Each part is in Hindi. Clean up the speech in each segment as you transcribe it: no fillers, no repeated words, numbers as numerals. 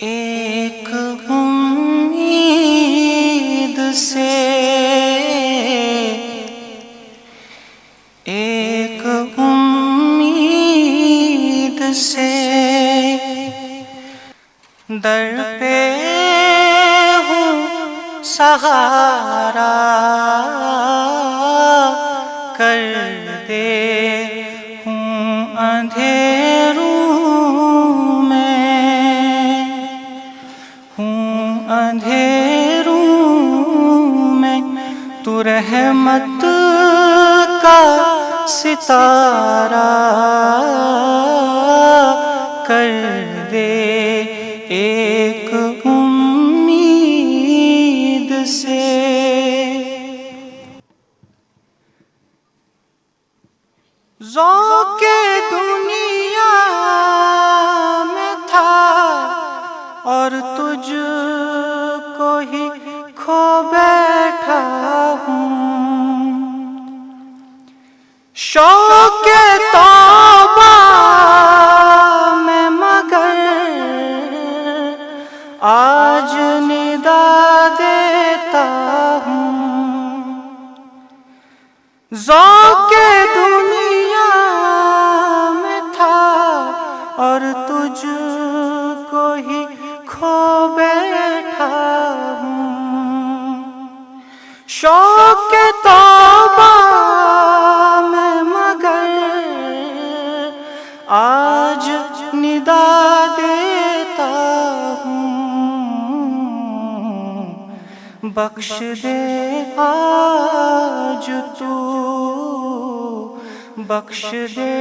एक उम्मीद से, एक उम्मीद से दर पे हूँ सहारा कर दे हूँ अंधेरों में, हूँ अंधेरों में तू रहमत का सितारा कर दे एक उम्मीद से। ज़ौक़े दुनिया में था और तुझको ही खो बैठा हूँ, शौक़े तौबा में मगर आज निदा देता हूँ। ज़ौक़े दुनिया में था और तुझको ही खो बैठा हूँ, शौक़े तौबा में मगर आज निदा देता हूँ। बख्श दे आज तू, बख्श दे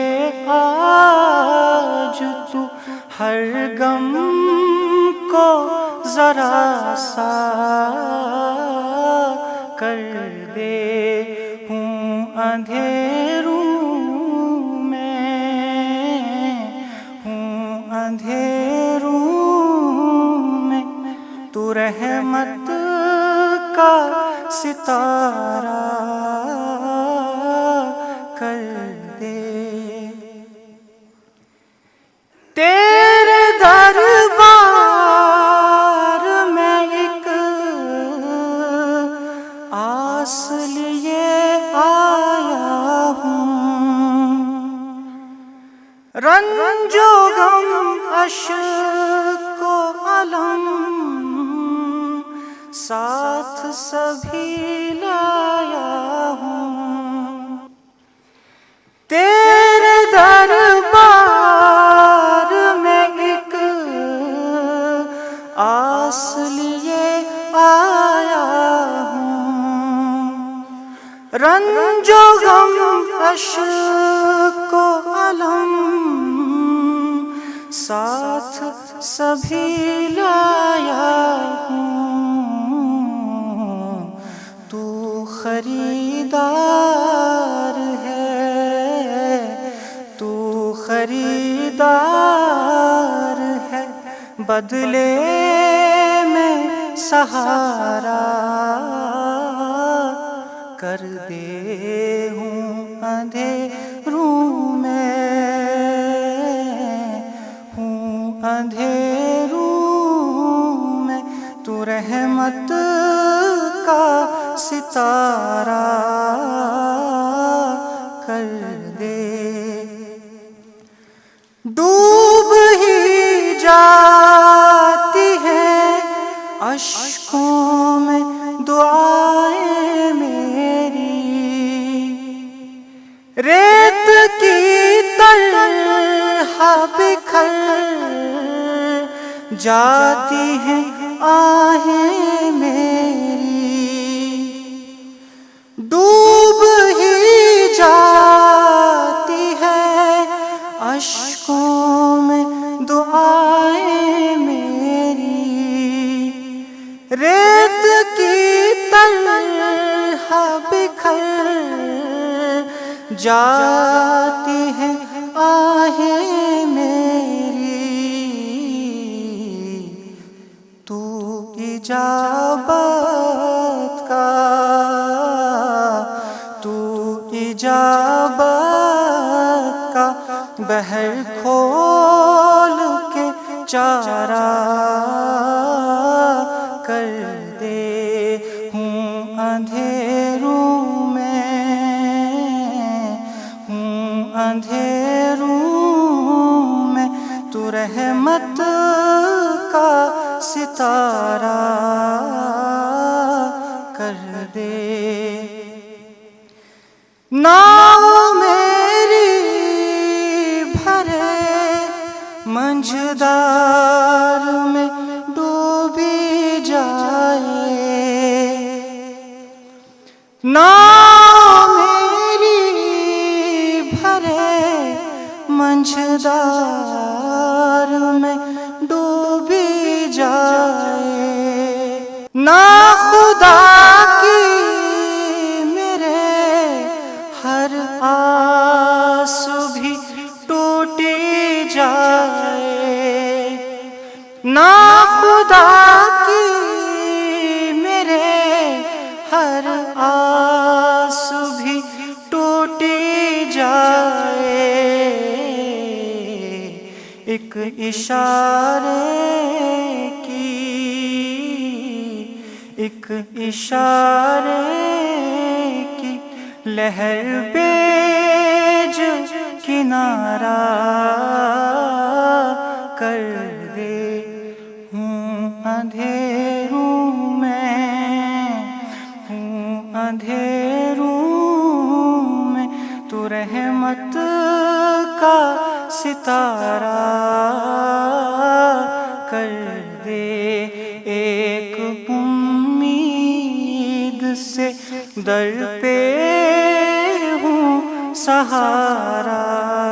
आज तू हर गम को जरा सा कर दे हूँ अंधेरों में, हूँ अंधेरों में तू रहमत का सितारा कर दे। तेरे दरबार में एक आस लिए आया हूँ, रंजो गम अश्को अलम साथ सभी लाया हूँ। तेरे दरबार में एक आस लिए आया हूँ, रंजो गम अश्को अलम साथ सभी लाया हूँ। तू खरीदार है, तू खरीदार है, बदले में सहारा कर दे हूँ अंधेरों में, हूँ अंधेरों में तू रहमत का सितारा कर दे। डूब ही जाती है अश्कों में दुआएं मेरी, रेत की तरह बिखर जाती हैं आहें मेरी। डूब ही जाती है अश्कों में दुआएं मेरी, रेत की तरह बिखर जाती हैं आहें मेरी। तू इजाबत का, तू इजाबत का बहर खोल के चारा अंधेरों में, हूँ अंधेरों में, तू रहमत का सितारा कर दे। नाव मेरी भरे मंझधार में डूबी जाए, नाव मेरी भरे मंझधार में डूबी जाए। ना खुदा की मेरे हर आस भी टूटी जाए, ना खुदा की मेरे हर आस भी टूटी जाए। एक इशारे की, एक इशारे की लहर पे जो किनारा कर दे। हूँ अंधेरों में, हूँ अंधेरों में, तू रहमत का सितारा कर दे। एक उम्मीद से दर पे हूँ सहारा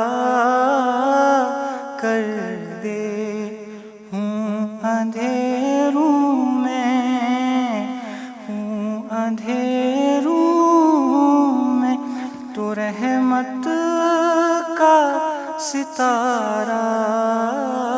कर दे। हूँ अंधेरों में, हूँ अंधेरों में, तू रहमत का सितारा